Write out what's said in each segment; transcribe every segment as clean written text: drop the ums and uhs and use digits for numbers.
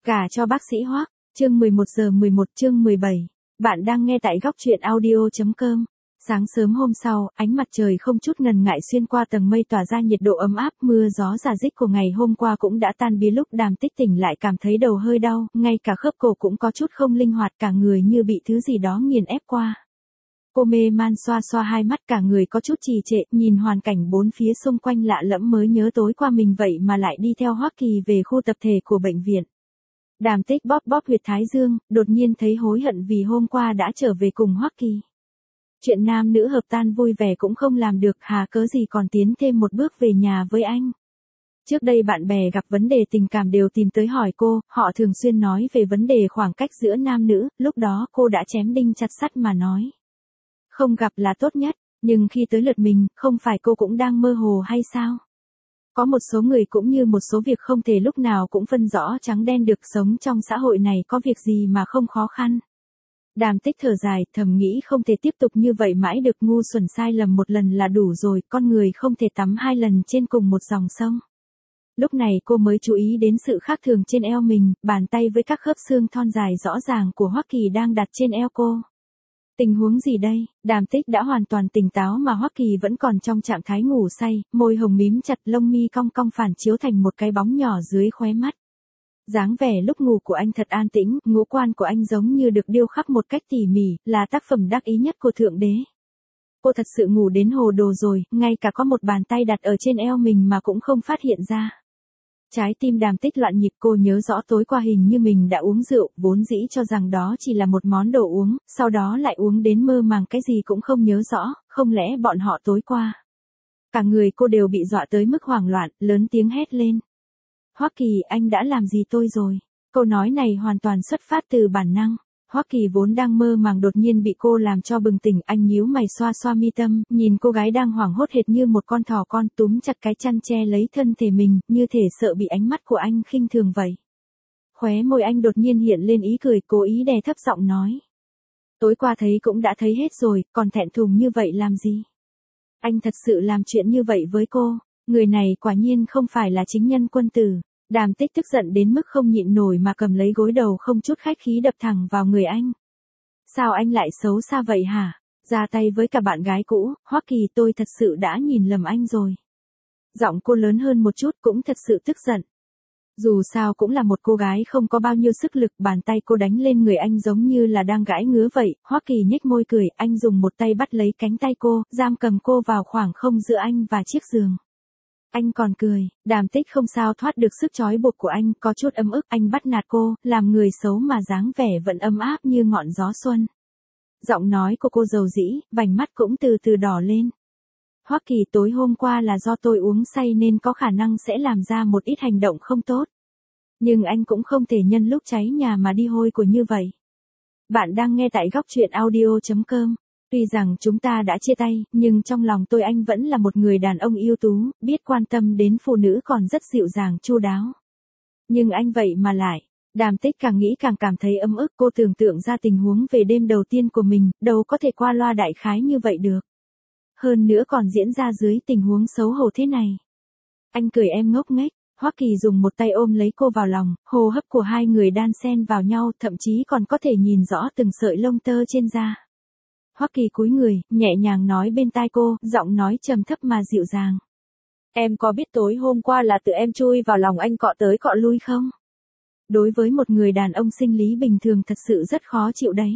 Gả cho bác sĩ Hoắc, chương 11 chương 17. Bạn đang nghe tại góc truyện audio.com. Sáng sớm hôm sau, ánh mặt trời không chút ngần ngại xuyên qua tầng mây tỏa ra nhiệt độ ấm áp, mưa gió rả rích của ngày hôm qua cũng đã tan biến lúc Đàm Tích tỉnh lại cảm thấy đầu hơi đau, ngay cả khớp cổ cũng có chút không linh hoạt, cả người như bị thứ gì đó nghiền ép qua. Cô mê man xoa xoa hai mắt, cả người có chút trì trệ, nhìn hoàn cảnh bốn phía xung quanh lạ lẫm mới nhớ tối qua mình vậy mà lại đi theo Hoắc Kỳ về khu tập thể của bệnh viện. Đàm Tích bóp bóp huyệt thái dương, đột nhiên thấy hối hận vì hôm qua đã trở về cùng Hoắc Kỳ. Chuyện nam nữ hợp tan vui vẻ cũng không làm được, hà cớ gì còn tiến thêm một bước về nhà với anh. Trước đây bạn bè gặp vấn đề tình cảm đều tìm tới hỏi cô, họ thường xuyên nói về vấn đề khoảng cách giữa nam nữ, lúc đó cô đã chém đinh chặt sắt mà nói. Không gặp là tốt nhất, nhưng khi tới lượt mình, không phải cô cũng đang mơ hồ hay sao? Có một số người cũng như một số việc không thể lúc nào cũng phân rõ trắng đen được, sống trong xã hội này có việc gì mà không khó khăn. Đàm Tích thở dài, thầm nghĩ không thể tiếp tục như vậy mãi được, ngu xuẩn sai lầm một lần là đủ rồi, con người không thể tắm hai lần trên cùng một dòng sông. Lúc này cô mới chú ý đến sự khác thường trên eo mình, bàn tay với các khớp xương thon dài rõ ràng của Hoắc Kỳ đang đặt trên eo cô. Tình huống gì đây? Đàm Tích đã hoàn toàn tỉnh táo mà Hoắc Kỳ vẫn còn trong trạng thái ngủ say, môi hồng mím chặt, lông mi cong cong phản chiếu thành một cái bóng nhỏ dưới khóe mắt. Dáng vẻ lúc ngủ của anh thật an tĩnh, ngũ quan của anh giống như được điêu khắc một cách tỉ mỉ, là tác phẩm đắc ý nhất của Thượng Đế. Cô thật sự ngủ đến hồ đồ rồi, ngay cả có một bàn tay đặt ở trên eo mình mà cũng không phát hiện ra. Trái tim Đàm Tích loạn nhịp, cô nhớ rõ tối qua hình như mình đã uống rượu, vốn dĩ cho rằng đó chỉ là một món đồ uống, sau đó lại uống đến mơ màng cái gì cũng không nhớ rõ, không lẽ bọn họ tối qua. Cả người cô đều bị dọa tới mức hoảng loạn, lớn tiếng hét lên. Hoắc Kỳ, anh đã làm gì tôi rồi? Câu nói này hoàn toàn xuất phát từ bản năng. Hoắc Kỳ vốn đang mơ màng đột nhiên bị cô làm cho bừng tỉnh, anh nhíu mày xoa xoa mi tâm, nhìn cô gái đang hoảng hốt hệt như một con thỏ con, túm chặt cái chăn che lấy thân thể mình, như thể sợ bị ánh mắt của anh khinh thường vậy. Khóe môi anh đột nhiên hiện lên ý cười, cố ý đè thấp giọng nói. Tối qua thấy cũng đã thấy hết rồi, còn thẹn thùng như vậy làm gì? Anh thật sự làm chuyện như vậy với cô, người này quả nhiên không phải là chính nhân quân tử. Đàm Tích tức giận đến mức không nhịn nổi mà cầm lấy gối đầu không chút khách khí đập thẳng vào người anh. Sao anh lại xấu xa vậy hả? Ra tay với cả bạn gái cũ, Hoắc Kỳ, tôi thật sự đã nhìn lầm anh rồi. Giọng cô lớn hơn một chút, cũng thật sự tức giận. Dù sao cũng là một cô gái không có bao nhiêu sức lực, bàn tay cô đánh lên người anh giống như là đang gãi ngứa vậy. Hoắc Kỳ nhếch môi cười, anh dùng một tay bắt lấy cánh tay cô, giam cầm cô vào khoảng không giữa anh và chiếc giường. Anh còn cười, Đàm Tích không sao thoát được sức trói buộc của anh, có chút ấm ức, anh bắt nạt cô, làm người xấu mà dáng vẻ vẫn ấm áp như ngọn gió xuân. Giọng nói của cô dầu dĩ, vành mắt cũng từ từ đỏ lên. Hoắc Kỳ, tối hôm qua là do tôi uống say nên có khả năng sẽ làm ra một ít hành động không tốt. Nhưng anh cũng không thể nhân lúc cháy nhà mà đi hôi của như vậy. Bạn đang nghe tại góc truyện audio.com. Tuy rằng chúng ta đã chia tay, nhưng trong lòng tôi anh vẫn là một người đàn ông ưu tú, biết quan tâm đến phụ nữ còn rất dịu dàng chu đáo. Nhưng anh vậy mà lại, Đàm Tích càng nghĩ càng cảm thấy ấm ức, cô tưởng tượng ra tình huống về đêm đầu tiên của mình, đâu có thể qua loa đại khái như vậy được. Hơn nữa còn diễn ra dưới tình huống xấu hổ thế này. Anh cười em ngốc nghếch, Hoắc Kỳ dùng một tay ôm lấy cô vào lòng, hô hấp của hai người đan xen vào nhau, thậm chí còn có thể nhìn rõ từng sợi lông tơ trên da. Hoắc Kỳ cúi người, nhẹ nhàng nói bên tai cô, giọng nói trầm thấp mà dịu dàng. Em có biết tối hôm qua là tự em chui vào lòng anh cọ tới cọ lui không? Đối với một người đàn ông sinh lý bình thường thật sự rất khó chịu đấy.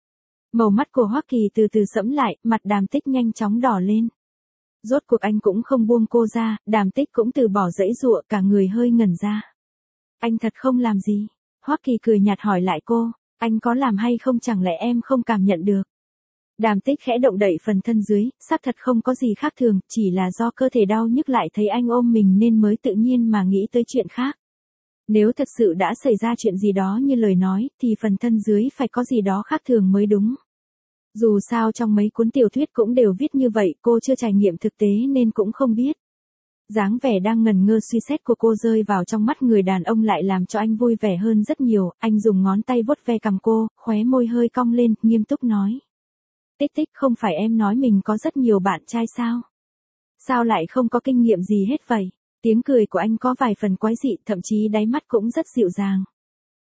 Màu mắt của Hoắc Kỳ từ từ sẫm lại, mặt Đàm Tích nhanh chóng đỏ lên. Rốt cuộc anh cũng không buông cô ra, Đàm Tích cũng từ bỏ giãy giụa, cả người hơi ngẩn ra. Anh thật không làm gì? Hoắc Kỳ cười nhạt hỏi lại cô, anh có làm hay không, chẳng lẽ em không cảm nhận được? Đàm Tích khẽ động đậy phần thân dưới, xác thật không có gì khác thường, chỉ là do cơ thể đau nhức lại thấy anh ôm mình nên mới tự nhiên mà nghĩ tới chuyện khác. Nếu thật sự đã xảy ra chuyện gì đó như lời nói, thì phần thân dưới phải có gì đó khác thường mới đúng. Dù sao trong mấy cuốn tiểu thuyết cũng đều viết như vậy, cô chưa trải nghiệm thực tế nên cũng không biết. Dáng vẻ đang ngần ngơ suy xét của cô rơi vào trong mắt người đàn ông lại làm cho anh vui vẻ hơn rất nhiều, anh dùng ngón tay vuốt ve cằm cô, khóe môi hơi cong lên, nghiêm túc nói. Tích Tích, không phải em nói mình có rất nhiều bạn trai sao? Sao lại không có kinh nghiệm gì hết vậy? Tiếng cười của anh có vài phần quái dị, thậm chí đáy mắt cũng rất dịu dàng.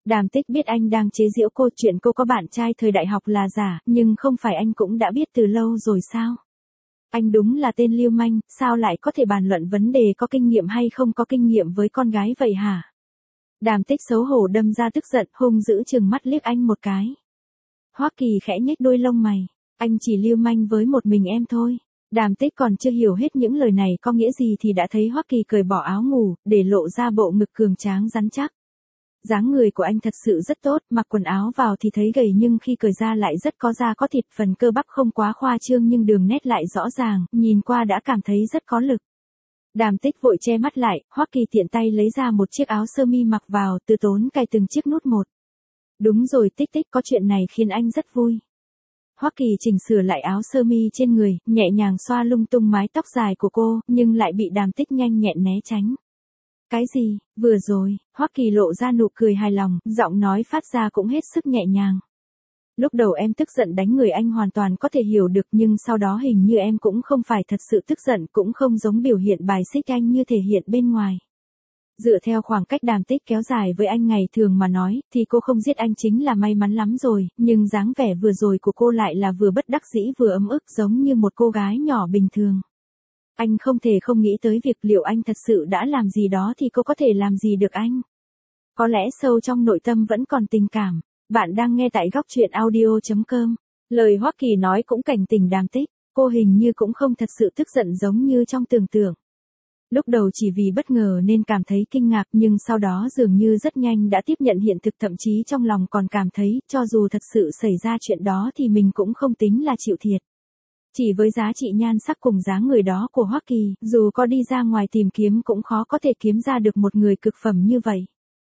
Đàm Tích biết anh đang chế giễu cô, chuyện cô có bạn trai thời đại học là giả, nhưng không phải anh cũng đã biết từ lâu rồi sao? Anh đúng là tên lưu manh, sao lại có thể bàn luận vấn đề có kinh nghiệm hay không có kinh nghiệm với con gái vậy hả? Đàm Tích xấu hổ đâm ra tức giận, hung dữ trừng mắt liếc anh một cái. Hoắc Kỳ khẽ nhếch đôi lông mày, anh chỉ lưu manh với một mình em thôi. Đàm Tích còn chưa hiểu hết những lời này có nghĩa gì thì đã thấy Hoắc Kỳ cởi bỏ áo ngủ, để lộ ra bộ ngực cường tráng rắn chắc. Dáng người của anh thật sự rất tốt, mặc quần áo vào thì thấy gầy nhưng khi cởi ra lại rất có da có thịt, phần cơ bắp không quá khoa trương nhưng đường nét lại rõ ràng, nhìn qua đã cảm thấy rất có lực. Đàm Tích vội che mắt lại, Hoắc Kỳ tiện tay lấy ra một chiếc áo sơ mi mặc vào, từ tốn cài từng chiếc nút một. Đúng rồi Tích Tích, có chuyện này khiến anh rất vui. Hoắc Kỳ chỉnh sửa lại áo sơ mi trên người, nhẹ nhàng xoa lung tung mái tóc dài của cô, nhưng lại bị Đàm Tích nhanh nhẹn né tránh. Cái gì, vừa rồi, Hoắc Kỳ lộ ra nụ cười hài lòng, giọng nói phát ra cũng hết sức nhẹ nhàng. Lúc đầu em tức giận đánh người anh hoàn toàn có thể hiểu được, nhưng sau đó hình như em cũng không phải thật sự tức giận, cũng không giống biểu hiện bài xích anh như thể hiện bên ngoài. Dựa theo khoảng cách Đàm Tích kéo dài với anh ngày thường mà nói, thì cô không giết anh chính là may mắn lắm rồi, nhưng dáng vẻ vừa rồi của cô lại là vừa bất đắc dĩ vừa ấm ức, giống như một cô gái nhỏ bình thường. Anh không thể không nghĩ tới việc liệu anh thật sự đã làm gì đó thì cô có thể làm gì được anh. Có lẽ sâu trong nội tâm vẫn còn tình cảm. Bạn đang nghe tại góc truyện audio.com. Lời Hoắc Kỳ nói cũng cảnh tỉnh Đàm Tích, cô hình như cũng không thật sự tức giận giống như trong tưởng tượng. Lúc đầu chỉ vì bất ngờ nên cảm thấy kinh ngạc, nhưng sau đó dường như rất nhanh đã tiếp nhận hiện thực, thậm chí trong lòng còn cảm thấy, cho dù thật sự xảy ra chuyện đó thì mình cũng không tính là chịu thiệt. Chỉ với giá trị nhan sắc cùng dáng người đó của Hoắc Kỳ, dù có đi ra ngoài tìm kiếm cũng khó có thể kiếm ra được một người cực phẩm như vậy.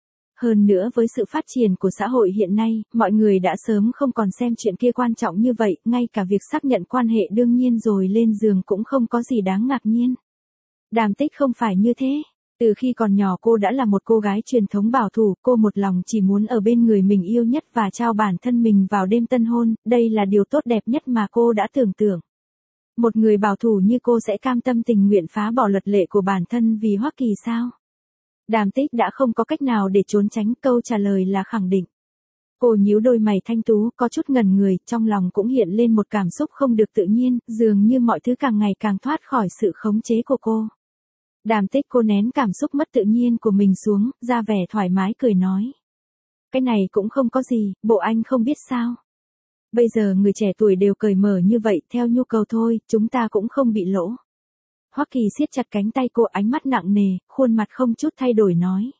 Hơn nữa với sự phát triển của xã hội hiện nay, mọi người đã sớm không còn xem chuyện kia quan trọng như vậy, ngay cả việc xác nhận quan hệ đương nhiên rồi lên giường cũng không có gì đáng ngạc nhiên. Đàm Tích không phải như thế. Từ khi còn nhỏ cô đã là một cô gái truyền thống bảo thủ, cô một lòng chỉ muốn ở bên người mình yêu nhất và trao bản thân mình vào đêm tân hôn, đây là điều tốt đẹp nhất mà cô đã tưởng tượng. Một người bảo thủ như cô sẽ cam tâm tình nguyện phá bỏ luật lệ của bản thân vì Hoắc Kỳ sao? Đàm Tích đã không có cách nào để trốn tránh, câu trả lời là khẳng định. Cô nhíu đôi mày thanh tú, có chút ngẩn người, trong lòng cũng hiện lên một cảm xúc không được tự nhiên, dường như mọi thứ càng ngày càng thoát khỏi sự khống chế của cô. Đàm Tích cô nén cảm xúc mất tự nhiên của mình xuống, ra vẻ thoải mái cười nói. Cái này cũng không có gì, bộ anh không biết sao. Bây giờ người trẻ tuổi đều cởi mở như vậy, theo nhu cầu thôi, chúng ta cũng không bị lỗ. Hoắc Kỳ siết chặt cánh tay cô, ánh mắt nặng nề, khuôn mặt không chút thay đổi nói.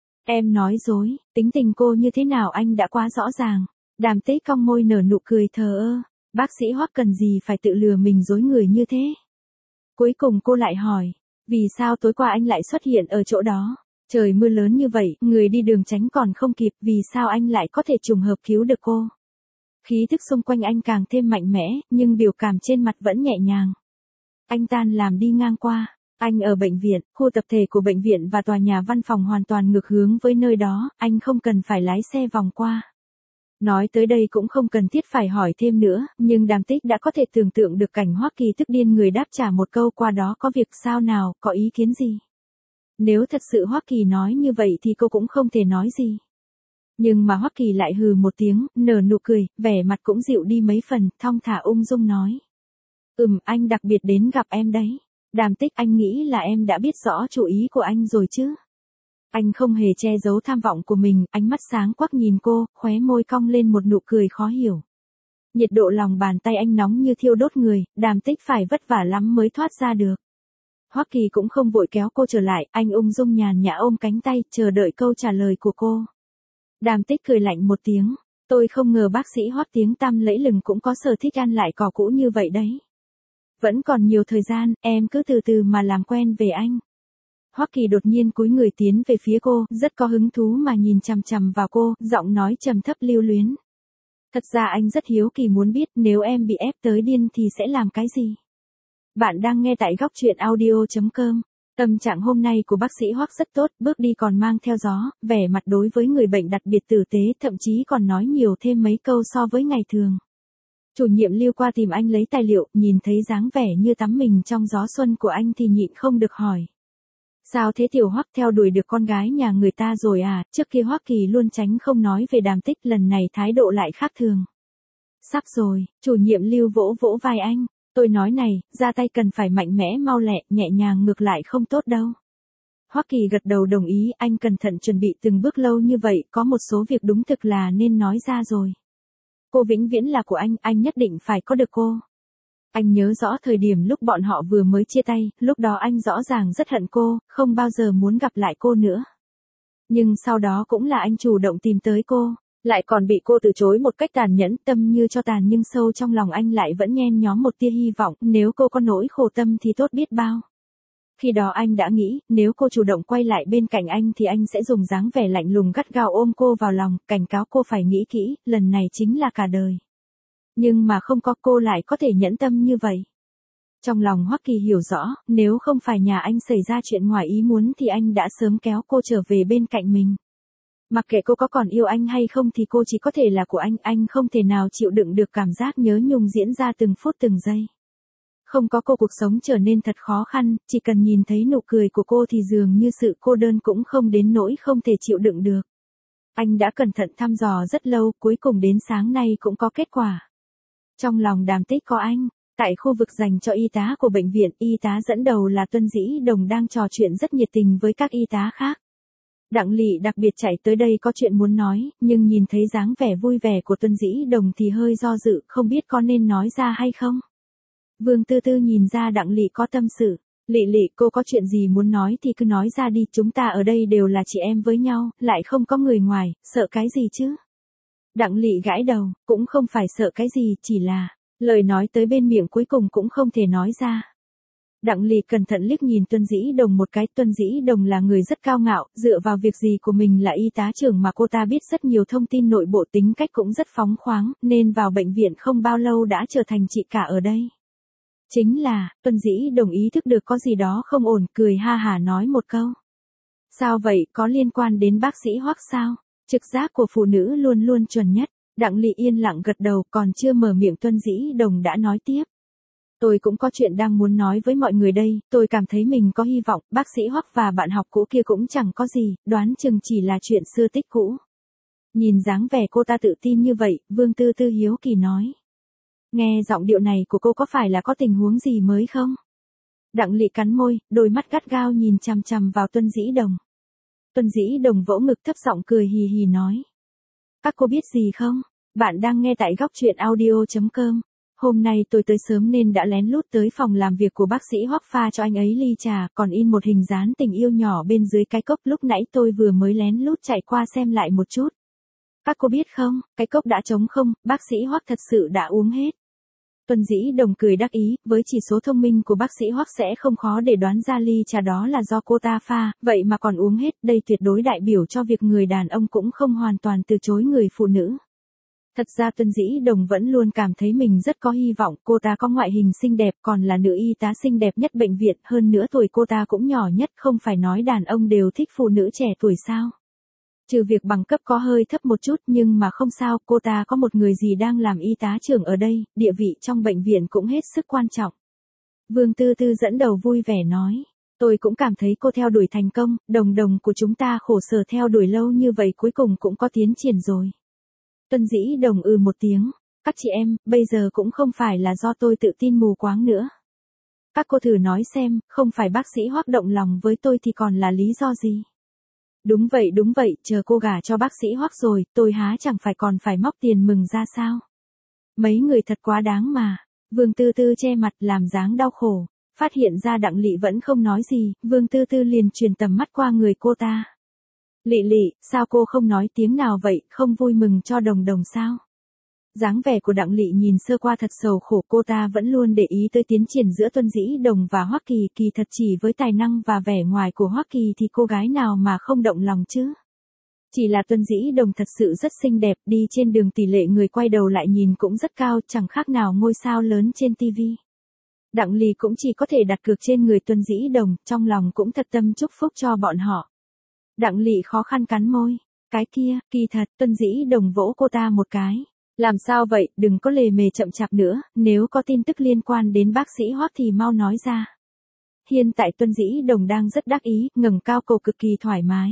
Em nói dối, tính tình cô như thế nào anh đã quá rõ ràng. Đàm Tích cong môi nở nụ cười thờ ơ. Bác sĩ Hoắc cần gì phải tự lừa mình dối người như thế. Cuối cùng cô lại hỏi. Vì sao tối qua anh lại xuất hiện ở chỗ đó? Trời mưa lớn như vậy, người đi đường tránh còn không kịp, vì sao anh lại có thể trùng hợp cứu được cô? Khí thức xung quanh anh càng thêm mạnh mẽ, nhưng biểu cảm trên mặt vẫn nhẹ nhàng. Anh tan làm đi ngang qua. Anh ở bệnh viện, khu tập thể của bệnh viện và tòa nhà văn phòng hoàn toàn ngược hướng với nơi đó, anh không cần phải lái xe vòng qua. Nói tới đây cũng không cần thiết phải hỏi thêm nữa, nhưng Đàm Tích đã có thể tưởng tượng được cảnh Hoắc Kỳ tức điên người đáp trả một câu qua đó có việc sao nào, có ý kiến gì. Nếu thật sự Hoắc Kỳ nói như vậy thì cô cũng không thể nói gì. Nhưng mà Hoắc Kỳ lại hừ một tiếng, nở nụ cười, vẻ mặt cũng dịu đi mấy phần, thong thả ung dung nói. Anh đặc biệt đến gặp em đấy. Đàm Tích, anh nghĩ là em đã biết rõ chủ ý của anh rồi chứ. Anh không hề che giấu tham vọng của mình, ánh mắt sáng quắc nhìn cô, khóe môi cong lên một nụ cười khó hiểu. Nhiệt độ lòng bàn tay anh nóng như thiêu đốt người, Đàm Tích phải vất vả lắm mới thoát ra được. Hoắc Kỳ cũng không vội kéo cô trở lại, anh ung dung nhàn nhã ôm cánh tay, chờ đợi câu trả lời của cô. Đàm Tích cười lạnh một tiếng, tôi không ngờ bác sĩ Hoắc tiếng tăm lẫy lừng cũng có sở thích ăn lại cỏ cũ như vậy đấy. Vẫn còn nhiều thời gian, em cứ từ từ mà làm quen về anh. Hoắc Kỳ đột nhiên cúi người tiến về phía cô, rất có hứng thú mà nhìn chằm chằm vào cô, giọng nói trầm thấp lưu luyến. Thật ra anh rất hiếu kỳ muốn biết nếu em bị ép tới điên thì sẽ làm cái gì. Bạn đang nghe tại góc truyện audio.com. Tâm trạng hôm nay của bác sĩ Hoắc rất tốt, bước đi còn mang theo gió, vẻ mặt đối với người bệnh đặc biệt tử tế, thậm chí còn nói nhiều thêm mấy câu so với ngày thường. Chủ nhiệm Lưu qua tìm anh lấy tài liệu, nhìn thấy dáng vẻ như tắm mình trong gió xuân của anh thì nhịn không được hỏi. Sao thế Tiểu Hoắc, theo đuổi được con gái nhà người ta rồi à? Trước kia Hoắc Kỳ luôn tránh không nói về Đàm Tích, lần này thái độ lại khác thường. Sắp rồi, chủ nhiệm Lưu vỗ vỗ vai anh. Tôi nói này, ra tay cần phải mạnh mẽ mau lẹ, nhẹ nhàng ngược lại không tốt đâu. Hoắc Kỳ gật đầu đồng ý, anh cẩn thận chuẩn bị từng bước lâu như vậy, có một số việc đúng thực là nên nói ra rồi. Cô vĩnh viễn là của anh nhất định phải có được cô. Anh nhớ rõ thời điểm lúc bọn họ vừa mới chia tay, lúc đó anh rõ ràng rất hận cô, không bao giờ muốn gặp lại cô nữa. Nhưng sau đó cũng là anh chủ động tìm tới cô, lại còn bị cô từ chối một cách tàn nhẫn, tâm như cho tàn, nhưng sâu trong lòng anh lại vẫn nhen nhóm một tia hy vọng, nếu cô có nỗi khổ tâm thì tốt biết bao. Khi đó anh đã nghĩ, nếu cô chủ động quay lại bên cạnh anh thì anh sẽ dùng dáng vẻ lạnh lùng gắt gao ôm cô vào lòng, cảnh cáo cô phải nghĩ kỹ, lần này chính là cả đời. Nhưng mà không có, cô lại có thể nhẫn tâm như vậy. Trong lòng Hoắc Kỳ hiểu rõ, nếu không phải nhà anh xảy ra chuyện ngoài ý muốn thì anh đã sớm kéo cô trở về bên cạnh mình. Mặc kệ cô có còn yêu anh hay không thì cô chỉ có thể là của anh không thể nào chịu đựng được cảm giác nhớ nhung diễn ra từng phút từng giây. Không có cô cuộc sống trở nên thật khó khăn, chỉ cần nhìn thấy nụ cười của cô thì dường như sự cô đơn cũng không đến nỗi không thể chịu đựng được. Anh đã cẩn thận thăm dò rất lâu, cuối cùng đến sáng nay cũng có kết quả. Trong lòng Đàm Tích có anh, tại khu vực dành cho y tá của bệnh viện, y tá dẫn đầu là Tuân Dĩ Đồng đang trò chuyện rất nhiệt tình với các y tá khác. Đặng Lị đặc biệt chạy tới đây có chuyện muốn nói, nhưng nhìn thấy dáng vẻ vui vẻ của Tuân Dĩ Đồng thì hơi do dự, không biết có nên nói ra hay không. Vương Tư Tư nhìn ra Đặng Lị có tâm sự. Lị, cô có chuyện gì muốn nói thì cứ nói ra đi, chúng ta ở đây đều là chị em với nhau, lại không có người ngoài, sợ cái gì chứ? Đặng Lị gãi đầu, cũng không phải sợ cái gì, chỉ là, lời nói tới bên miệng cuối cùng cũng không thể nói ra. Đặng Lị cẩn thận liếc nhìn Tuân Dĩ Đồng một cái, Tuân Dĩ Đồng là người rất cao ngạo, dựa vào việc gì của mình là y tá trưởng mà cô ta biết rất nhiều thông tin nội bộ, tính cách cũng rất phóng khoáng, nên vào bệnh viện không bao lâu đã trở thành chị cả ở đây. Chính là, Tuân Dĩ Đồng ý thức được có gì đó không ổn, cười ha hả nói một câu. Sao vậy, có liên quan đến bác sĩ Hoắc sao? Trực giác của phụ nữ luôn luôn chuẩn nhất. Đặng Lị yên lặng gật đầu, còn chưa mở miệng Tuân Dĩ Đồng đã nói tiếp. Tôi cũng có chuyện đang muốn nói với mọi người đây, tôi cảm thấy mình có hy vọng, bác sĩ Hoắc và bạn học cũ kia cũng chẳng có gì, đoán chừng chỉ là chuyện xưa tích cũ. Nhìn dáng vẻ cô ta tự tin như vậy, Vương Tư Tư hiếu kỳ nói. Nghe giọng điệu này của cô có phải là có tình huống gì mới không? Đặng Lị cắn môi, đôi mắt gắt gao nhìn chằm chằm vào Tuân Dĩ Đồng. Tuân Dĩ Đồng vỗ ngực thấp giọng cười hì hì nói. Các cô biết gì không? Bạn đang nghe tại góc truyện audio.com. Hôm nay tôi tới sớm nên đã lén lút tới phòng làm việc của bác sĩ Hoắc pha cho anh ấy ly trà, còn in một hình dán tình yêu nhỏ bên dưới cái cốc, lúc nãy tôi vừa mới lén lút chạy qua xem lại một chút. Các cô biết không, cái cốc đã trống không, bác sĩ Hoắc thật sự đã uống hết. Tuân Dĩ Đồng cười đắc ý, với chỉ số thông minh của bác sĩ Hoắc sẽ không khó để đoán ra ly trà đó là do cô ta pha, vậy mà còn uống hết, đây tuyệt đối đại biểu cho việc người đàn ông cũng không hoàn toàn từ chối người phụ nữ. Thật ra Tuân Dĩ Đồng vẫn luôn cảm thấy mình rất có hy vọng, cô ta có ngoại hình xinh đẹp, còn là nữ y tá xinh đẹp nhất bệnh viện, hơn nữa tuổi cô ta cũng nhỏ nhất, không phải nói đàn ông đều thích phụ nữ trẻ tuổi sao. Trừ việc bằng cấp có hơi thấp một chút nhưng mà không sao, cô ta có một người gì đang làm y tá trưởng ở đây, địa vị trong bệnh viện cũng hết sức quan trọng. Vương Tư Tư dẫn đầu vui vẻ nói, tôi cũng cảm thấy cô theo đuổi thành công, đồng của chúng ta khổ sở theo đuổi lâu như vậy cuối cùng cũng có tiến triển rồi. Tuân Dĩ Đồng một tiếng, các chị em, bây giờ cũng không phải là do tôi tự tin mù quáng nữa. Các cô thử nói xem, không phải bác sĩ Hoắc động lòng với tôi thì còn là lý do gì? Đúng vậy, chờ cô gả cho bác sĩ Hoắc rồi, tôi há chẳng phải còn phải móc tiền mừng ra sao? Mấy người thật quá đáng mà. Vương Tư Tư che mặt làm dáng đau khổ, phát hiện ra Đặng Lị vẫn không nói gì, Vương Tư Tư liền truyền tầm mắt qua người cô ta. Lị, sao cô không nói tiếng nào vậy, không vui mừng cho Đồng sao? Dáng vẻ của Đặng Lị nhìn sơ qua thật sầu khổ, cô ta vẫn luôn để ý tới tiến triển giữa Tuân Dĩ Đồng và Hoắc Kỳ, kỳ thật chỉ với tài năng và vẻ ngoài của Hoắc Kỳ thì cô gái nào mà không động lòng chứ? Chỉ là Tuân Dĩ Đồng thật sự rất xinh đẹp, đi trên đường tỷ lệ người quay đầu lại nhìn cũng rất cao, chẳng khác nào ngôi sao lớn trên TV. Đặng Lị cũng chỉ có thể đặt cược trên người Tuân Dĩ Đồng, trong lòng cũng thật tâm chúc phúc cho bọn họ. Đặng Lị khó khăn cắn môi, cái kia, kỳ thật, Tuân Dĩ Đồng vỗ cô ta một cái. Làm sao vậy, đừng có lề mề chậm chạp nữa, nếu có tin tức liên quan đến bác sĩ Hoắc thì mau nói ra. Hiện tại Tuân Dĩ Đồng đang rất đắc ý, ngẩng cao cổ cực kỳ thoải mái.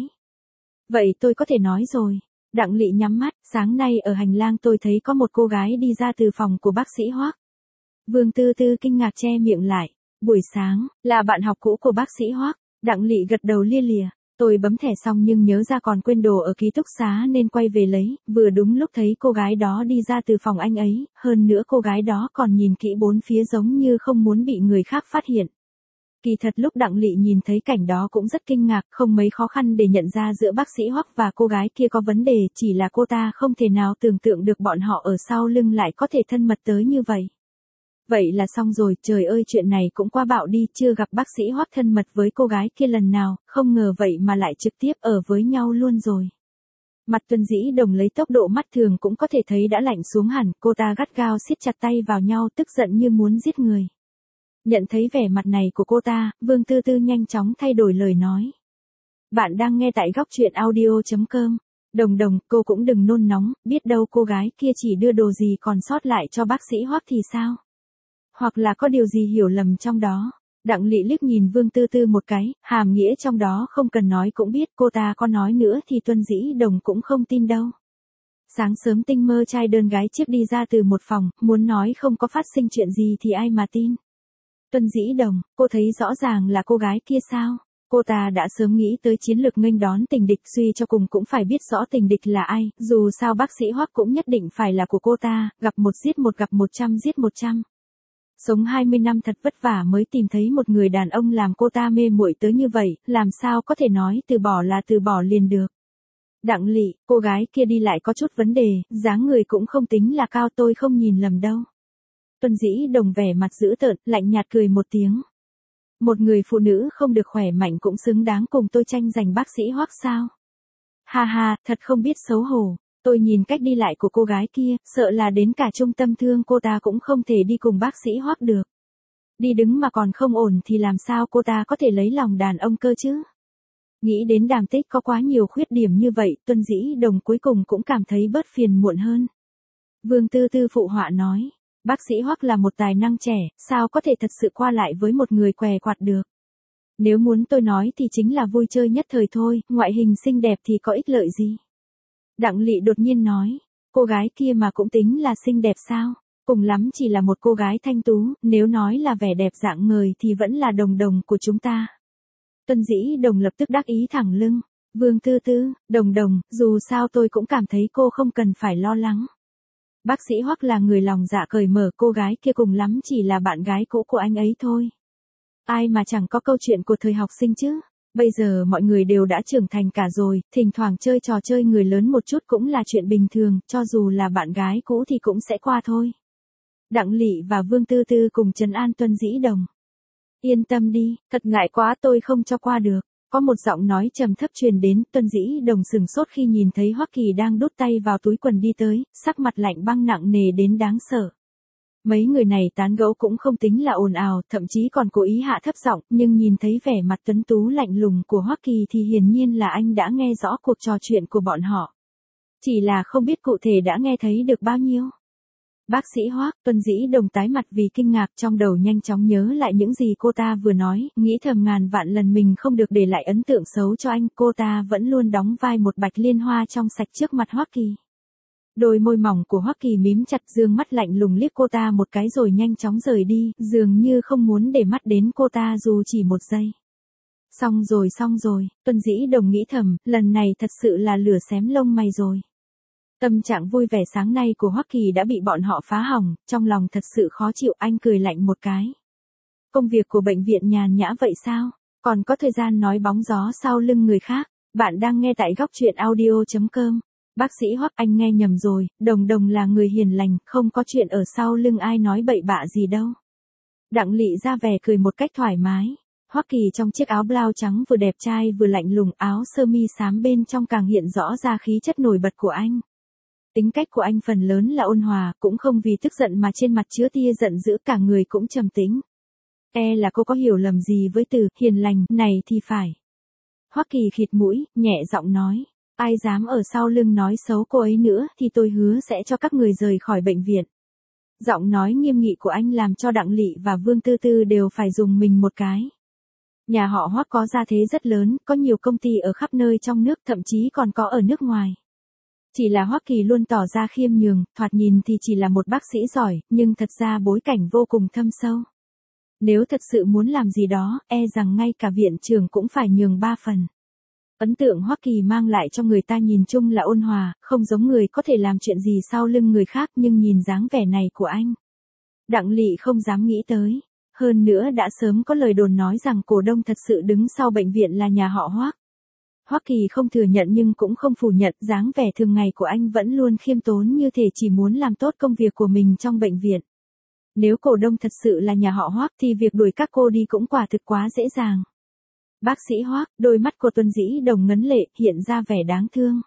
Vậy tôi có thể nói rồi. Đặng Lị nhắm mắt, sáng nay ở hành lang tôi thấy có một cô gái đi ra từ phòng của bác sĩ Hoắc. Vương Tư Tư kinh ngạc che miệng lại. Buổi sáng, là bạn học cũ của bác sĩ Hoắc. Đặng Lị gật đầu lia lịa. Tôi bấm thẻ xong nhưng nhớ ra còn quên đồ ở ký túc xá nên quay về lấy, vừa đúng lúc thấy cô gái đó đi ra từ phòng anh ấy, hơn nữa cô gái đó còn nhìn kỹ bốn phía giống như không muốn bị người khác phát hiện. Kỳ thật lúc Đặng Lị nhìn thấy cảnh đó cũng rất kinh ngạc, không mấy khó khăn để nhận ra giữa bác sĩ Hoắc và cô gái kia có vấn đề, chỉ là cô ta không thể nào tưởng tượng được bọn họ ở sau lưng lại có thể thân mật tới như vậy. Vậy là xong rồi, trời ơi chuyện này cũng quá bạo đi, chưa gặp bác sĩ Hoắc thân mật với cô gái kia lần nào, không ngờ vậy mà lại trực tiếp ở với nhau luôn rồi. Mặt Tuân Dĩ Đồng lấy tốc độ mắt thường cũng có thể thấy đã lạnh xuống hẳn, cô ta gắt gao siết chặt tay vào nhau tức giận như muốn giết người. Nhận thấy vẻ mặt này của cô ta, Vương Tư Tư nhanh chóng thay đổi lời nói. Bạn đang nghe tại góc truyện audio.com. Đồng Đồng, cô cũng đừng nôn nóng, biết đâu cô gái kia chỉ đưa đồ gì còn sót lại cho bác sĩ Hoắc thì sao? Hoặc là có điều gì hiểu lầm trong đó. Đặng Lị liếc nhìn Vương Tư Tư một cái, hàm nghĩa trong đó không cần nói cũng biết, cô ta có nói nữa thì Tuân Dĩ Đồng cũng không tin đâu. Sáng sớm tinh mơ trai đơn gái chiếc đi ra từ một phòng, muốn nói không có phát sinh chuyện gì thì ai mà tin. Tuân Dĩ Đồng, cô thấy rõ ràng là cô gái kia sao? Cô ta đã sớm nghĩ tới chiến lược nghênh đón tình địch, suy cho cùng cũng phải biết rõ tình địch là ai, dù sao bác sĩ Hoắc cũng nhất định phải là của cô ta, gặp một giết một, gặp 100 giết 100. Sống 20 năm thật vất vả mới tìm thấy một người đàn ông làm cô ta mê muội tới như vậy, làm sao có thể nói từ bỏ là từ bỏ liền được. Đặng Lị, cô gái kia đi lại có chút vấn đề, dáng người cũng không tính là cao, tôi không nhìn lầm đâu. Tuân Dĩ Đồng vẻ mặt dữ tợn, lạnh nhạt cười một tiếng. Một người phụ nữ không được khỏe mạnh cũng xứng đáng cùng tôi tranh giành bác sĩ Hoắc sao? Ha ha, thật không biết xấu hổ. Tôi nhìn cách đi lại của cô gái kia, sợ là đến cả trung tâm thương cô ta cũng không thể đi cùng bác sĩ Hoắc được. Đi đứng mà còn không ổn thì làm sao cô ta có thể lấy lòng đàn ông cơ chứ? Nghĩ đến Đàm Tích có quá nhiều khuyết điểm như vậy, Tuân Dĩ Đồng cuối cùng cũng cảm thấy bớt phiền muộn hơn. Vương Tư Tư phụ họa nói, bác sĩ Hoắc là một tài năng trẻ, sao có thể thật sự qua lại với một người què quặt được? Nếu muốn tôi nói thì chính là vui chơi nhất thời thôi, ngoại hình xinh đẹp thì có ích lợi gì? Đặng Lị đột nhiên nói, cô gái kia mà cũng tính là xinh đẹp sao? Cùng lắm chỉ là một cô gái thanh tú, nếu nói là vẻ đẹp dạng người thì vẫn là Đồng Đồng của chúng ta. Tuân Dĩ Đồng lập tức đắc ý thẳng lưng. Vương Tư Tư, Đồng Đồng, dù sao tôi cũng cảm thấy cô không cần phải lo lắng. Bác sĩ Hoắc là người lòng dạ cởi mở, cô gái kia cùng lắm chỉ là bạn gái cũ của anh ấy thôi. Ai mà chẳng có câu chuyện của thời học sinh chứ. Bây giờ mọi người đều đã trưởng thành cả rồi, thỉnh thoảng chơi trò chơi người lớn một chút cũng là chuyện bình thường, cho dù là bạn gái cũ thì cũng sẽ qua thôi. Đặng Lị và Vương Tư Tư cùng trấn an Tuân Dĩ Đồng. Yên tâm đi, thật ngại quá tôi không cho qua được. Có một giọng nói trầm thấp truyền đến, Tuân Dĩ Đồng sừng sốt khi nhìn thấy Hoắc Kỳ đang đút tay vào túi quần đi tới, sắc mặt lạnh băng nặng nề đến đáng sợ. Mấy người này tán gẫu cũng không tính là ồn ào, thậm chí còn cố ý hạ thấp giọng, nhưng nhìn thấy vẻ mặt tuấn tú lạnh lùng của Hoắc Kỳ thì hiển nhiên là anh đã nghe rõ cuộc trò chuyện của bọn họ. Chỉ là không biết cụ thể đã nghe thấy được bao nhiêu. Bác sĩ Hoắc, Tuân Dĩ Đồng tái mặt vì kinh ngạc, trong đầu nhanh chóng nhớ lại những gì cô ta vừa nói, nghĩ thầm ngàn vạn lần mình không được để lại ấn tượng xấu cho anh, cô ta vẫn luôn đóng vai một bạch liên hoa trong sạch trước mặt Hoắc Kỳ. Đôi môi mỏng của Hoắc Kỳ mím chặt, dương mắt lạnh lùng liếc cô ta một cái rồi nhanh chóng rời đi, dường như không muốn để mắt đến cô ta dù chỉ một giây. Xong rồi, Tuân Dĩ Đồng nghĩ thầm, lần này thật sự là lửa xém lông mày rồi. Tâm trạng vui vẻ sáng nay của Hoắc Kỳ đã bị bọn họ phá hỏng, trong lòng thật sự khó chịu, anh cười lạnh một cái. Công việc của bệnh viện nhàn nhã vậy sao? Còn có thời gian nói bóng gió sau lưng người khác. Bạn đang nghe tại góc truyện audio.com. Bác sĩ Hoắc, anh nghe nhầm rồi, Đồng Đồng là người hiền lành, không có chuyện ở sau lưng ai nói bậy bạ gì đâu. Đặng Lị ra vẻ cười một cách thoải mái. Hoắc Kỳ trong chiếc áo blau trắng vừa đẹp trai vừa lạnh lùng, áo sơ mi xám bên trong càng hiện rõ ra khí chất nổi bật của anh. Tính cách của anh phần lớn là ôn hòa, cũng không vì tức giận mà trên mặt chứa tia giận dữ, cả người cũng trầm tĩnh. Là cô có hiểu lầm gì với từ hiền lành này thì phải. Hoắc Kỳ khịt mũi, nhẹ giọng nói, ai dám ở sau lưng nói xấu cô ấy nữa thì tôi hứa sẽ cho các người rời khỏi bệnh viện. Giọng nói nghiêm nghị của anh làm cho Đặng Lị và Vương Tư Tư đều phải dùng mình một cái. Nhà họ Hoắc có gia thế rất lớn, có nhiều công ty ở khắp nơi trong nước, thậm chí còn có ở nước ngoài. Chỉ là Hoắc Kỳ luôn tỏ ra khiêm nhường, thoạt nhìn thì chỉ là một bác sĩ giỏi, nhưng thật ra bối cảnh vô cùng thâm sâu. Nếu thật sự muốn làm gì đó, e rằng ngay cả viện trưởng cũng phải nhường 3 phần. Ấn tượng Hoắc Kỳ mang lại cho người ta nhìn chung là ôn hòa, không giống người có thể làm chuyện gì sau lưng người khác, nhưng nhìn dáng vẻ này của anh, Đặng Lị không dám nghĩ tới. Hơn nữa đã sớm có lời đồn nói rằng cổ đông thật sự đứng sau bệnh viện là nhà họ Hoắc. Hoắc Kỳ không thừa nhận nhưng cũng không phủ nhận, dáng vẻ thường ngày của anh vẫn luôn khiêm tốn như thể chỉ muốn làm tốt công việc của mình trong bệnh viện. Nếu cổ đông thật sự là nhà họ Hoắc thì việc đuổi các cô đi cũng quả thực quá dễ dàng. Bác sĩ Hoắc, đôi mắt của Tuân Dĩ Đồng ngấn lệ, hiện ra vẻ đáng thương.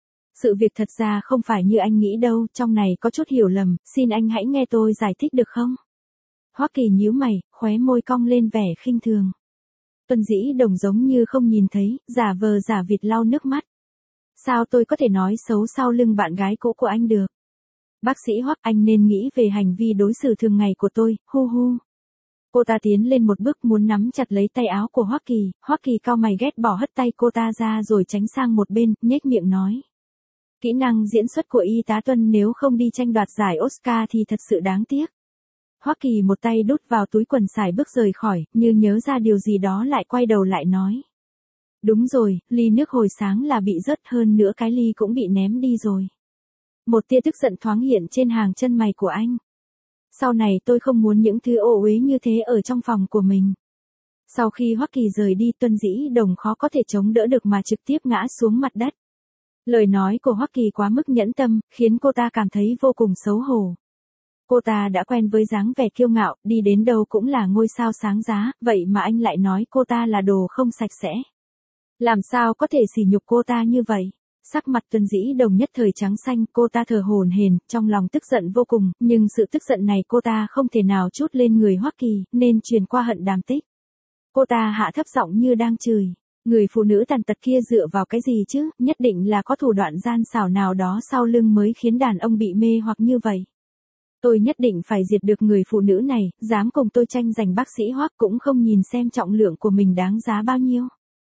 Sự việc thật ra không phải như anh nghĩ đâu, trong này có chút hiểu lầm, xin anh hãy nghe tôi giải thích được không? Hoắc Kỳ nhíu mày, khóe môi cong lên vẻ khinh thường. Tuân Dĩ Đồng giống như không nhìn thấy, giả vờ giả vịt lau nước mắt. Sao tôi có thể nói xấu sau lưng bạn gái cũ của anh được? Bác sĩ Hoắc, anh nên nghĩ về hành vi đối xử thường ngày của tôi, hu hu. Cô ta tiến lên một bước muốn nắm chặt lấy tay áo của Hoắc Kỳ cau mày ghét bỏ hất tay cô ta ra rồi tránh sang một bên, nhếch miệng nói. Kỹ năng diễn xuất của y tá Tuân nếu không đi tranh đoạt giải Oscar thì thật sự đáng tiếc. Hoắc Kỳ một tay đút vào túi quần xài bước rời khỏi, như nhớ ra điều gì đó lại quay đầu lại nói. Đúng rồi, ly nước hồi sáng là bị rớt, hơn nữa cái ly cũng bị ném đi rồi. Một tia tức giận thoáng hiện trên hàng chân mày của anh. Sau này tôi không muốn những thứ ô uế như thế ở trong phòng của mình. Sau khi Hoắc Kỳ rời đi, Tuân Dĩ Đồng khó có thể chống đỡ được mà trực tiếp ngã xuống mặt đất. Lời nói của Hoắc Kỳ quá mức nhẫn tâm, khiến cô ta cảm thấy vô cùng xấu hổ. Cô ta đã quen với dáng vẻ kiêu ngạo, đi đến đâu cũng là ngôi sao sáng giá, vậy mà anh lại nói cô ta là đồ không sạch sẽ. Làm sao có thể sỉ nhục cô ta như vậy? Sắc mặt Tuân Dĩ Đồng nhất thời trắng xanh, cô ta thở hổn hển, trong lòng tức giận vô cùng, nhưng sự tức giận này cô ta không thể nào trút lên người Hoắc Kỳ, nên truyền qua Hận Đàm Tích. Cô ta hạ thấp giọng như đang chửi. Người phụ nữ tàn tật kia dựa vào cái gì chứ, nhất định là có thủ đoạn gian xảo nào đó sau lưng mới khiến đàn ông bị mê hoặc như vậy. Tôi nhất định phải diệt được người phụ nữ này, dám cùng tôi tranh giành bác sĩ Hoắc cũng không nhìn xem trọng lượng của mình đáng giá bao nhiêu.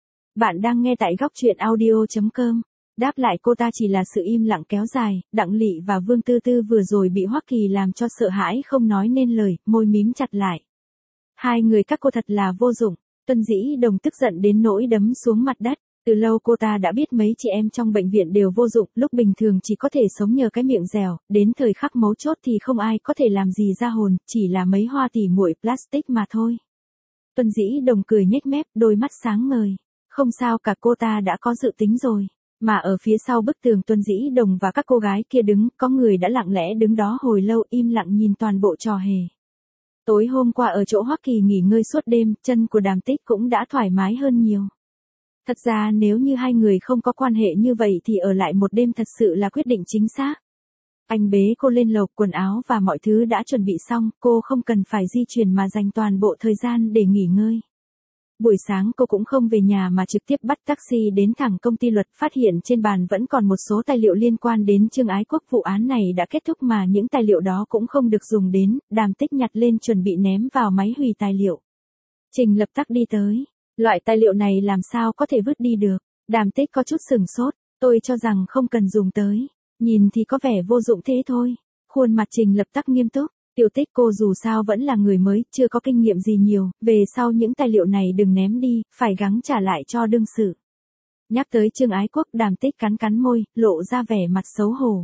Bạn đang nghe tại góc truyện audio.com. Đáp lại cô ta chỉ là sự im lặng kéo dài, Đặng Lị và Vương Tư Tư vừa rồi bị Hoắc Kỳ làm cho sợ hãi không nói nên lời, môi mím chặt lại. Hai người các cô thật là vô dụng. Tuân Dĩ Đồng tức giận đến nỗi đấm xuống mặt đất. Từ lâu cô ta đã biết mấy chị em trong bệnh viện đều vô dụng, lúc bình thường chỉ có thể sống nhờ cái miệng dẻo, đến thời khắc mấu chốt thì không ai có thể làm gì ra hồn, chỉ là mấy hoa tỉ muội plastic mà thôi. Tuân Dĩ Đồng cười nhếch mép, đôi mắt sáng ngời. Không sao cả, cô ta đã có dự tính rồi. Mà ở phía sau bức tường Tuân Dĩ Đồng và các cô gái kia đứng, có người đã lặng lẽ đứng đó hồi lâu im lặng nhìn toàn bộ trò hề. Tối hôm qua ở chỗ Hoắc Kỳ nghỉ ngơi suốt đêm, chân của Đàm Tích cũng đã thoải mái hơn nhiều. Thật ra nếu như hai người không có quan hệ như vậy thì ở lại một đêm thật sự là quyết định chính xác. Anh bế cô lên lầu, quần áo và mọi thứ đã chuẩn bị xong, cô không cần phải di chuyển mà dành toàn bộ thời gian để nghỉ ngơi. Buổi sáng cô cũng không về nhà mà trực tiếp bắt taxi đến thẳng công ty luật, phát hiện trên bàn vẫn còn một số tài liệu liên quan đến Trương Ái Quốc. Vụ án này đã kết thúc mà những tài liệu đó cũng không được dùng đến, Đàm Tích nhặt lên chuẩn bị ném vào máy hủy tài liệu. Trình Lập Tắc đi tới. Loại tài liệu này làm sao có thể vứt đi được? Đàm Tích có chút sửng sốt, tôi cho rằng không cần dùng tới. Nhìn thì có vẻ vô dụng thế thôi. Khuôn mặt Trình Lập Tắc nghiêm túc. Tiểu Tích, cô dù sao vẫn là người mới, chưa có kinh nghiệm gì nhiều, về sau những tài liệu này đừng ném đi, phải gắng trả lại cho đương sự. Nhắc tới Trương Ái Quốc, Đàm Tích cắn cắn môi, lộ ra vẻ mặt xấu hổ.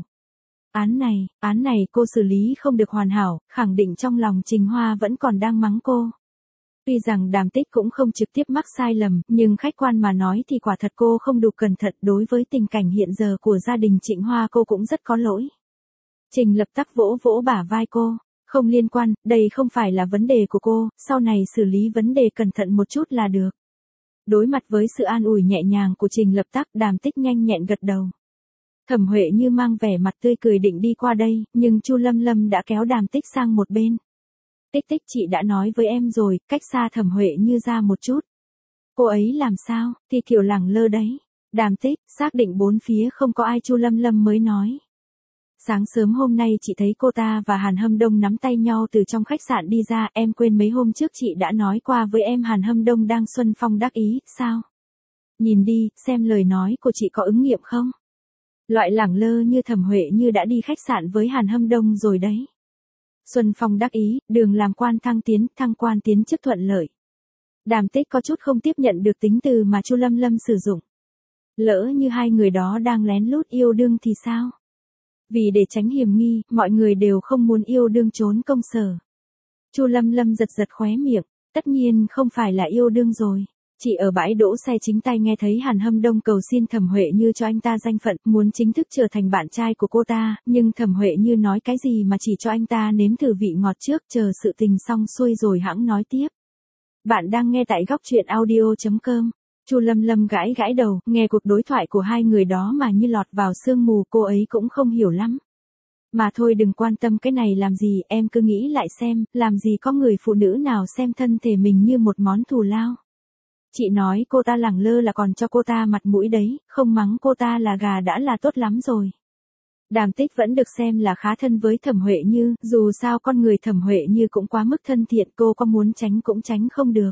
Án này cô xử lý không được hoàn hảo, khẳng định trong lòng Trình Hoa vẫn còn đang mắng cô. Tuy rằng Đàm Tích cũng không trực tiếp mắc sai lầm, nhưng khách quan mà nói thì quả thật cô không đủ cẩn thận, đối với tình cảnh hiện giờ của gia đình Trịnh Hoa cô cũng rất có lỗi. Trình Lập Tắc vỗ vỗ bả vai cô. Không liên quan, đây không phải là vấn đề của cô, sau này xử lý vấn đề cẩn thận một chút là được. Đối mặt với sự an ủi nhẹ nhàng của Trình Lập Tắc, Đàm Tích nhanh nhẹn gật đầu. Thẩm Huệ Như mang vẻ mặt tươi cười định đi qua đây, nhưng Chu Lâm Lâm đã kéo Đàm Tích sang một bên. Tích Tích, chị đã nói với em rồi, cách xa Thẩm Huệ Như ra một chút. Cô ấy làm sao, thì kiểu lẳng lơ đấy. Đàm Tích, xác định bốn phía không có ai, Chu Lâm Lâm mới nói. Sáng sớm hôm nay chị thấy cô ta và Hàn Hâm Đông nắm tay nhau từ trong khách sạn đi ra, em quên mấy hôm trước chị đã nói qua với em Hàn Hâm Đông đang xuân phong đắc ý, sao? Nhìn đi, xem lời nói của chị có ứng nghiệm không? Loại lẳng lơ như Thẩm Huệ Như đã đi khách sạn với Hàn Hâm Đông rồi đấy. Xuân phong đắc ý, đường làm quan thăng quan tiến chức thuận lợi. Đàm Tích có chút không tiếp nhận được tính từ mà Chu Lâm Lâm sử dụng. Lỡ như hai người đó đang lén lút yêu đương thì sao? Vì để tránh hiểm nghi, mọi người đều không muốn yêu đương trốn công sở. Chu Lâm Lâm giật giật khóe miệng, tất nhiên không phải là yêu đương rồi. Chị ở bãi đỗ xe chính tay nghe thấy Hàn Hâm Đông cầu xin Thẩm Huệ Như cho anh ta danh phận, muốn chính thức trở thành bạn trai của cô ta, nhưng Thẩm Huệ Như nói cái gì mà chỉ cho anh ta nếm thử vị ngọt trước, chờ sự tình xong xuôi rồi hẵng nói tiếp. Bạn đang nghe tại góc truyện audio.com. Chu Lâm Lâm gãi gãi đầu, nghe cuộc đối thoại của hai người đó mà như lọt vào sương mù, cô ấy cũng không hiểu lắm. Mà thôi đừng quan tâm cái này làm gì, em cứ nghĩ lại xem, làm gì có người phụ nữ nào xem thân thể mình như một món thù lao. Chị nói cô ta lẳng lơ là còn cho cô ta mặt mũi đấy, không mắng cô ta là gà đã là tốt lắm rồi. Đàm Tích vẫn được xem là khá thân với Thẩm Huệ Như, dù sao con người Thẩm Huệ Như cũng quá mức thân thiện, cô có muốn tránh cũng tránh không được.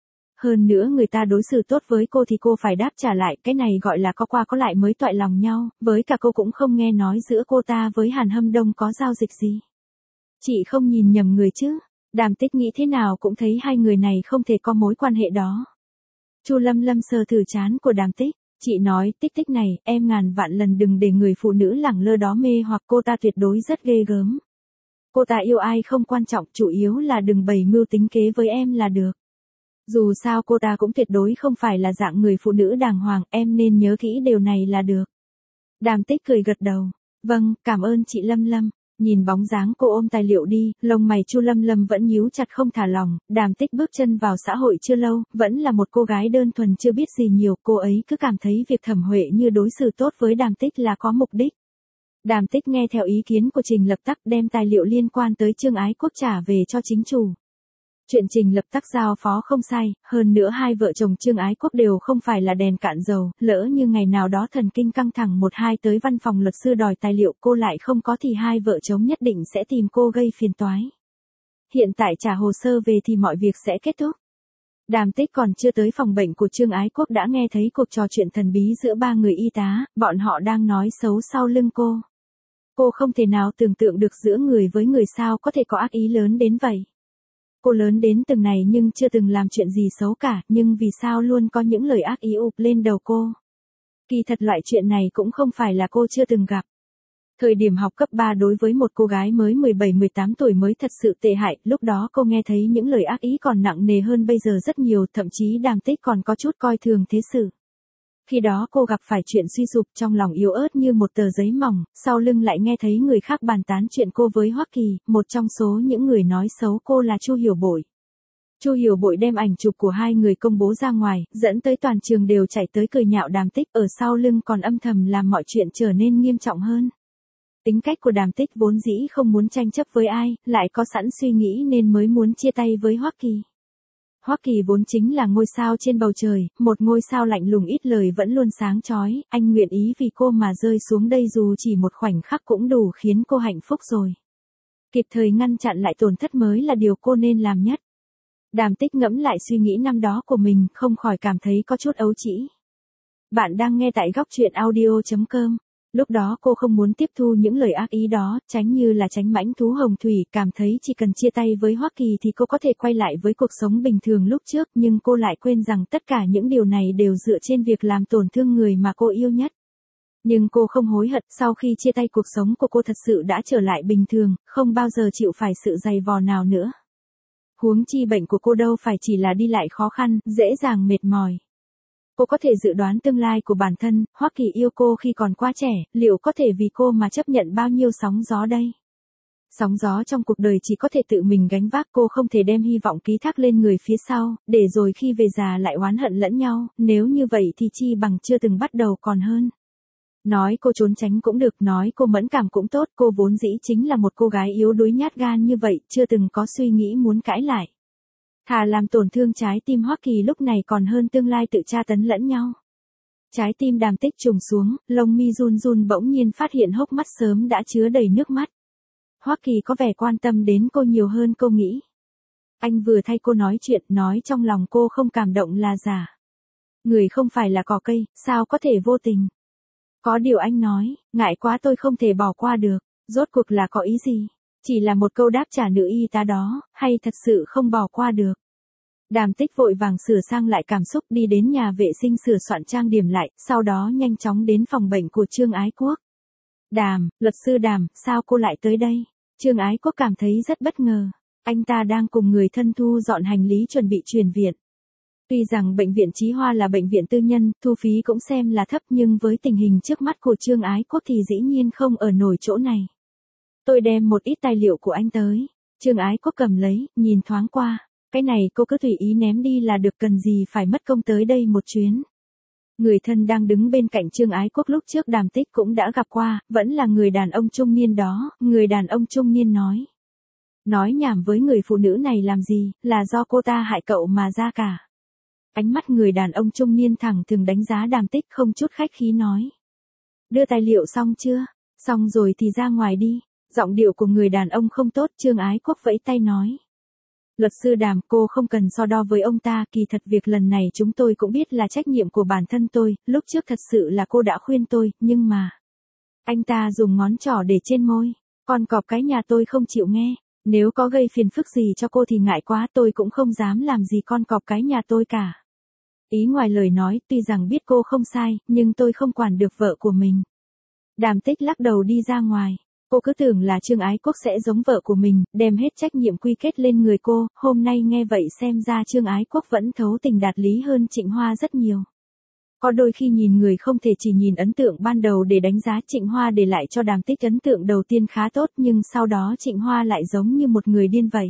Hơn nữa người ta đối xử tốt với cô thì cô phải đáp trả lại, cái này gọi là có qua có lại mới toại lòng nhau, với cả cô cũng không nghe nói giữa cô ta với Hàn Hâm Đông có giao dịch gì. Chị không nhìn nhầm người chứ? Đàm Tích nghĩ thế nào cũng thấy hai người này không thể có mối quan hệ đó. Chu Lâm Lâm sờ thử trán của Đàm Tích, chị nói, Tích Tích này, em ngàn vạn lần đừng để người phụ nữ lẳng lơ đó mê hoặc, cô ta tuyệt đối rất ghê gớm. Cô ta yêu ai không quan trọng, chủ yếu là đừng bày mưu tính kế với em là được. Dù sao cô ta cũng tuyệt đối không phải là dạng người phụ nữ đàng hoàng, em nên nhớ kỹ điều này là được. Đàm Tích cười gật đầu, vâng, cảm ơn chị Lâm Lâm. Nhìn bóng dáng cô ôm tài liệu đi, lông mày Chu Lâm Lâm vẫn nhíu chặt không thả lòng. Đàm Tích bước chân vào xã hội chưa lâu, vẫn là một cô gái đơn thuần chưa biết gì nhiều, cô ấy cứ cảm thấy việc Thẩm Huệ Như đối xử tốt với Đàm Tích là có mục đích. Đàm Tích nghe theo ý kiến của Trình Lập Tắc, đem tài liệu liên quan tới Trương Ái Quốc trả về cho chính chủ. Chuyện Trình Lập Tắc giao phó không sai, hơn nữa hai vợ chồng Trương Ái Quốc đều không phải là đèn cạn dầu, lỡ như ngày nào đó thần kinh căng thẳng 1-2 tới văn phòng luật sư đòi tài liệu cô lại không có thì hai vợ chồng nhất định sẽ tìm cô gây phiền toái. Hiện tại trả hồ sơ về thì mọi việc sẽ kết thúc. Đàm Tích còn chưa tới phòng bệnh của Trương Ái Quốc đã nghe thấy cuộc trò chuyện thần bí giữa ba người y tá, bọn họ đang nói xấu sau lưng cô. Cô không thể nào tưởng tượng được giữa người với người sao có thể có ác ý lớn đến vậy. Cô lớn đến từng này nhưng chưa từng làm chuyện gì xấu cả, nhưng vì sao luôn có những lời ác ý ụp lên đầu cô. Kỳ thật loại chuyện này cũng không phải là cô chưa từng gặp. Thời điểm học cấp 3 đối với một cô gái mới 17-18 tuổi mới thật sự tệ hại, lúc đó cô nghe thấy những lời ác ý còn nặng nề hơn bây giờ rất nhiều, thậm chí Đàm Tích còn có chút coi thường thế sự. Khi đó cô gặp phải chuyện suy sụp, trong lòng yếu ớt như một tờ giấy mỏng, sau lưng lại nghe thấy người khác bàn tán chuyện cô với Hoắc Kỳ, một trong số những người nói xấu cô là Chu Hiểu Bội. Chu Hiểu Bội đem ảnh chụp của hai người công bố ra ngoài, dẫn tới toàn trường đều chạy tới cười nhạo Đàm Tích, ở sau lưng còn âm thầm làm mọi chuyện trở nên nghiêm trọng hơn. Tính cách của Đàm Tích vốn dĩ không muốn tranh chấp với ai, lại có sẵn suy nghĩ nên mới muốn chia tay với Hoắc Kỳ. Hoắc Kỳ vốn chính là ngôi sao trên bầu trời, một ngôi sao lạnh lùng ít lời vẫn luôn sáng chói, anh nguyện ý vì cô mà rơi xuống đây dù chỉ một khoảnh khắc cũng đủ khiến cô hạnh phúc rồi. Kịp thời ngăn chặn lại tổn thất mới là điều cô nên làm nhất. Đàm Tích ngẫm lại suy nghĩ năm đó của mình, không khỏi cảm thấy có chút ấu trĩ. Bạn đang nghe tại góc truyện audio.com. Lúc đó cô không muốn tiếp thu những lời ác ý đó, tránh như là tránh mãnh thú hồng thủy, cảm thấy chỉ cần chia tay với Hoắc Kỳ thì cô có thể quay lại với cuộc sống bình thường lúc trước, nhưng cô lại quên rằng tất cả những điều này đều dựa trên việc làm tổn thương người mà cô yêu nhất. Nhưng cô không hối hận, sau khi chia tay cuộc sống của cô thật sự đã trở lại bình thường, không bao giờ chịu phải sự dày vò nào nữa. Huống chi bệnh của cô đâu phải chỉ là đi lại khó khăn, dễ dàng mệt mỏi. Cô có thể dự đoán tương lai của bản thân, Hoắc Kỳ yêu cô khi còn quá trẻ, liệu có thể vì cô mà chấp nhận bao nhiêu sóng gió đây? Sóng gió trong cuộc đời chỉ có thể tự mình gánh vác, cô không thể đem hy vọng ký thác lên người phía sau, để rồi khi về già lại oán hận lẫn nhau, nếu như vậy thì chi bằng chưa từng bắt đầu còn hơn. Nói cô trốn tránh cũng được, nói cô mẫn cảm cũng tốt, cô vốn dĩ chính là một cô gái yếu đuối nhát gan như vậy, chưa từng có suy nghĩ muốn cãi lại. Thà làm tổn thương trái tim Hoắc Kỳ lúc này còn hơn tương lai tự tra tấn lẫn nhau. Trái tim Đàm Tích trùng xuống, lông mi run run bỗng nhiên phát hiện hốc mắt sớm đã chứa đầy nước mắt. Hoắc Kỳ có vẻ quan tâm đến cô nhiều hơn cô nghĩ. Anh vừa thay cô nói chuyện, nói trong lòng cô không cảm động là giả. Người không phải là cỏ cây, sao có thể vô tình. Có điều anh nói, ngại quá tôi không thể bỏ qua được, rốt cuộc là có ý gì? Chỉ là một câu đáp trả nữ y tá đó, hay thật sự không bỏ qua được. Đàm Tích vội vàng sửa sang lại cảm xúc đi đến nhà vệ sinh sửa soạn trang điểm lại, sau đó nhanh chóng đến phòng bệnh của Trương Ái Quốc. Luật sư Đàm, sao cô lại tới đây? Trương Ái Quốc cảm thấy rất bất ngờ. Anh ta đang cùng người thân thu dọn hành lý chuẩn bị chuyển viện. Tuy rằng bệnh viện Chí Hoa là bệnh viện tư nhân, thu phí cũng xem là thấp nhưng với tình hình trước mắt của Trương Ái Quốc thì dĩ nhiên không ở nổi chỗ này. Tôi đem một ít tài liệu của anh tới. Trương Ái Quốc cầm lấy, nhìn thoáng qua. Cái này cô cứ tùy ý ném đi là được, cần gì phải mất công tới đây một chuyến. Người thân đang đứng bên cạnh Trương Ái Quốc lúc trước Đàm Tích cũng đã gặp qua, vẫn là người đàn ông trung niên đó. Người đàn ông trung niên nói. Nói nhảm với người phụ nữ này làm gì, là do cô ta hại cậu mà ra cả. Ánh mắt người đàn ông trung niên thẳng thừng đánh giá Đàm Tích không chút khách khí nói. Đưa tài liệu xong chưa? Xong rồi thì ra ngoài đi. Giọng điệu của người đàn ông không tốt, Trương Ái Quốc vẫy tay nói. Luật sư Đàm, cô không cần so đo với ông ta, kỳ thật việc lần này chúng tôi cũng biết là trách nhiệm của bản thân tôi, lúc trước thật sự là cô đã khuyên tôi, nhưng mà. Anh ta dùng ngón trỏ để trên môi, con cọp cái nhà tôi không chịu nghe, nếu có gây phiền phức gì cho cô thì ngại quá, tôi cũng không dám làm gì con cọp cái nhà tôi cả. Ý ngoài lời nói, tuy rằng biết cô không sai, nhưng tôi không quản được vợ của mình. Đàm Tích lắc đầu đi ra ngoài. Cô cứ tưởng là Trương Ái Quốc sẽ giống vợ của mình, đem hết trách nhiệm quy kết lên người cô, hôm nay nghe vậy xem ra Trương Ái Quốc vẫn thấu tình đạt lý hơn Trịnh Hoa rất nhiều. Có đôi khi nhìn người không thể chỉ nhìn ấn tượng ban đầu để đánh giá, Trịnh Hoa để lại cho Đàm Tích ấn tượng đầu tiên khá tốt nhưng sau đó Trịnh Hoa lại giống như một người điên vậy.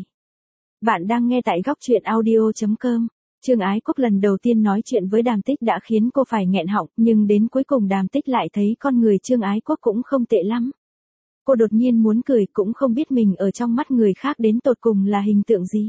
Bạn đang nghe tại góc truyện audio.com. Trương Ái Quốc lần đầu tiên nói chuyện với Đàm Tích đã khiến cô phải nghẹn họng, nhưng đến cuối cùng Đàm Tích lại thấy con người Trương Ái Quốc cũng không tệ lắm. Cô đột nhiên muốn cười, cũng không biết mình ở trong mắt người khác đến tột cùng là hình tượng gì.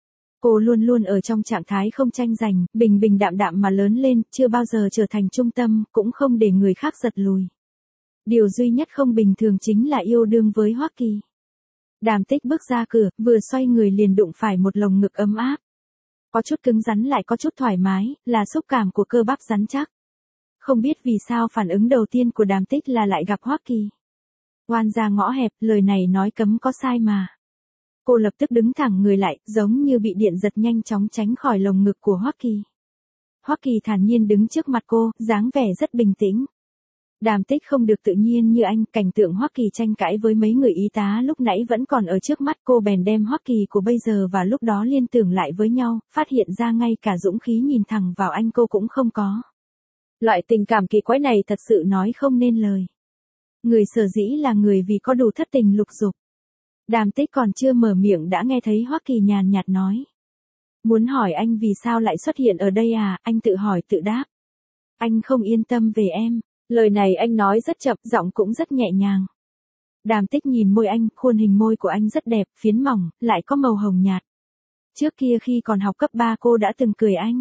Cô luôn luôn ở trong trạng thái không tranh giành, bình bình đạm đạm mà lớn lên, chưa bao giờ trở thành trung tâm, cũng không để người khác giật lùi. Điều duy nhất không bình thường chính là yêu đương với Hoắc Kỳ. Đàm Tích bước ra cửa, vừa xoay người liền đụng phải một lồng ngực ấm áp. Có chút cứng rắn lại có chút thoải mái, là xúc cảm của cơ bắp rắn chắc. Không biết vì sao phản ứng đầu tiên của Đàm Tích là lại gặp Hoắc Kỳ. Oan ra ngõ hẹp, lời này nói cấm có sai mà. Cô lập tức đứng thẳng người lại, giống như bị điện giật, nhanh chóng tránh khỏi lồng ngực của Hoắc Kỳ. Hoắc Kỳ thản nhiên đứng trước mặt cô, dáng vẻ rất bình tĩnh. Đàm Tích không được tự nhiên như anh, cảnh tượng Hoắc Kỳ tranh cãi với mấy người y tá lúc nãy vẫn còn ở trước mắt cô, bèn đem Hoắc Kỳ của bây giờ và lúc đó liên tưởng lại với nhau, phát hiện ra ngay cả dũng khí nhìn thẳng vào anh cô cũng không có. Loại tình cảm kỳ quái này thật sự nói không nên lời. Người sở dĩ là người vì có đủ thất tình lục dục. Đàm Tích còn chưa mở miệng đã nghe thấy Hoắc Kỳ nhàn nhạt nói. Muốn hỏi anh vì sao lại xuất hiện ở đây à, anh tự hỏi tự đáp. Anh không yên tâm về em. Lời này anh nói rất chậm, giọng cũng rất nhẹ nhàng. Đàm Tích nhìn môi anh, khuôn hình môi của anh rất đẹp, phiến mỏng, lại có màu hồng nhạt. Trước kia khi còn học cấp 3 cô đã từng cười anh.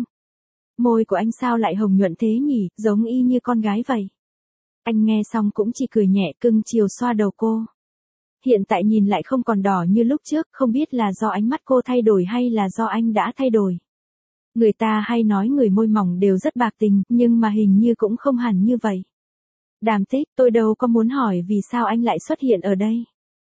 Môi của anh sao lại hồng nhuận thế nhỉ, giống y như con gái vậy. Anh nghe xong cũng chỉ cười nhẹ, cưng chiều xoa đầu cô. Hiện tại nhìn lại không còn đỏ như lúc trước, không biết là do ánh mắt cô thay đổi hay là do anh đã thay đổi. Người ta hay nói người môi mỏng đều rất bạc tình, nhưng mà hình như cũng không hẳn như vậy. Đàm Tích, tôi đâu có muốn hỏi vì sao anh lại xuất hiện ở đây.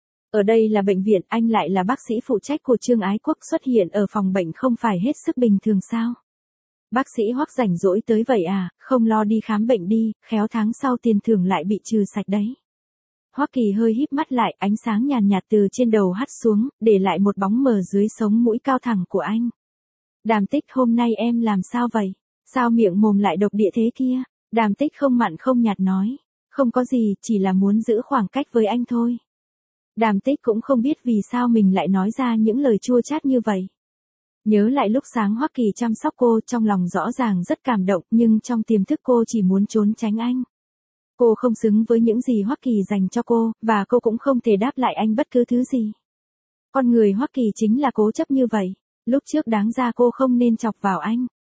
Ở đây là bệnh viện, anh lại là bác sĩ phụ trách của Trương Ái Quốc, xuất hiện ở phòng bệnh không phải hết sức bình thường sao? Bác sĩ Hoắc rảnh rỗi tới vậy à, không lo đi khám bệnh đi, khéo tháng sau tiền thưởng lại bị trừ sạch đấy. Hoắc Kỳ hơi híp mắt lại, ánh sáng nhàn nhạt từ trên đầu hắt xuống, để lại một bóng mờ dưới sống mũi cao thẳng của anh. Đàm Tích, hôm nay em làm sao vậy? Sao miệng mồm lại độc địa thế kia? Đàm Tích không mặn không nhạt nói. Không có gì, chỉ là muốn giữ khoảng cách với anh thôi. Đàm Tích cũng không biết vì sao mình lại nói ra những lời chua chát như vậy. Nhớ lại lúc sáng Hoắc Kỳ chăm sóc cô, trong lòng rõ ràng rất cảm động, nhưng trong tiềm thức cô chỉ muốn trốn tránh anh. Cô không xứng với những gì Hoắc Kỳ dành cho cô, và cô cũng không thể đáp lại anh bất cứ thứ gì. Con người Hoắc Kỳ chính là cố chấp như vậy. Lúc trước đáng ra cô không nên chọc vào anh.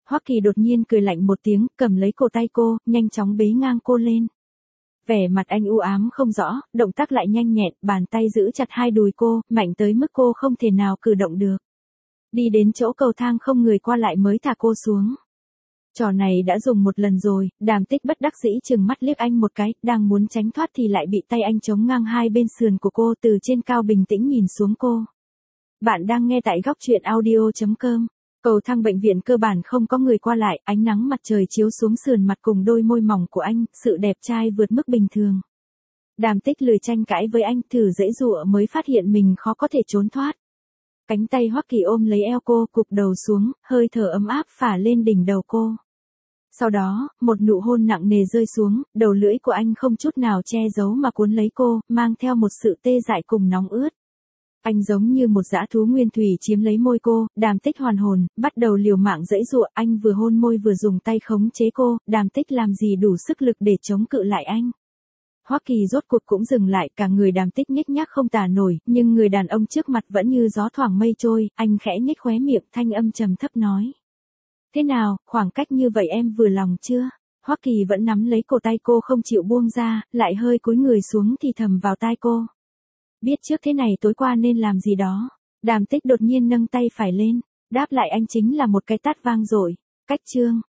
Hoắc Kỳ đột nhiên cười lạnh một tiếng, cầm lấy cổ tay cô, nhanh chóng bế ngang cô lên. Vẻ mặt anh u ám không rõ, động tác lại nhanh nhẹn, bàn tay giữ chặt hai đùi cô, mạnh tới mức cô không thể nào cử động được. Đi đến chỗ cầu thang không người qua lại mới thả cô xuống. Trò này đã dùng một lần rồi, Đàm Tích bất đắc dĩ chừng mắt liếc anh một cái, đang muốn tránh thoát thì lại bị tay anh chống ngang hai bên sườn của cô, từ trên cao bình tĩnh nhìn xuống cô. Bạn đang nghe tại góc truyện audio.com. Cầu thang bệnh viện cơ bản không có người qua lại, ánh nắng mặt trời chiếu xuống sườn mặt cùng đôi môi mỏng của anh, sự đẹp trai vượt mức bình thường. Đàm Tích lười tranh cãi với anh, thử giãy giụa mới phát hiện mình khó có thể trốn thoát. Cánh tay Hoắc Kỳ ôm lấy eo cô, cụp đầu xuống, hơi thở ấm áp phả lên đỉnh đầu cô. Sau đó, một nụ hôn nặng nề rơi xuống, đầu lưỡi của anh không chút nào che giấu mà cuốn lấy cô, mang theo một sự tê dại cùng nóng ướt. Anh giống như một dã thú nguyên thủy chiếm lấy môi cô, Đàm Tích hoàn hồn, bắt đầu liều mạng giãy giụa, anh vừa hôn môi vừa dùng tay khống chế cô, Đàm Tích làm gì đủ sức lực để chống cự lại anh. Hoắc Kỳ rốt cuộc cũng dừng lại, cả người Đàm Tích nhếch nhác không tả nổi, nhưng người đàn ông trước mặt vẫn như gió thoảng mây trôi, anh khẽ nhếch khóe miệng, thanh âm trầm thấp nói. Thế nào, khoảng cách như vậy em vừa lòng chưa? Hoắc Kỳ vẫn nắm lấy cổ tay cô không chịu buông ra, lại hơi cúi người xuống thì thầm vào tai cô. Biết trước thế này tối qua nên làm gì đó. Đàm Tích đột nhiên nâng tay phải lên, đáp lại anh chính là một cái tát vang dội. Cách chương.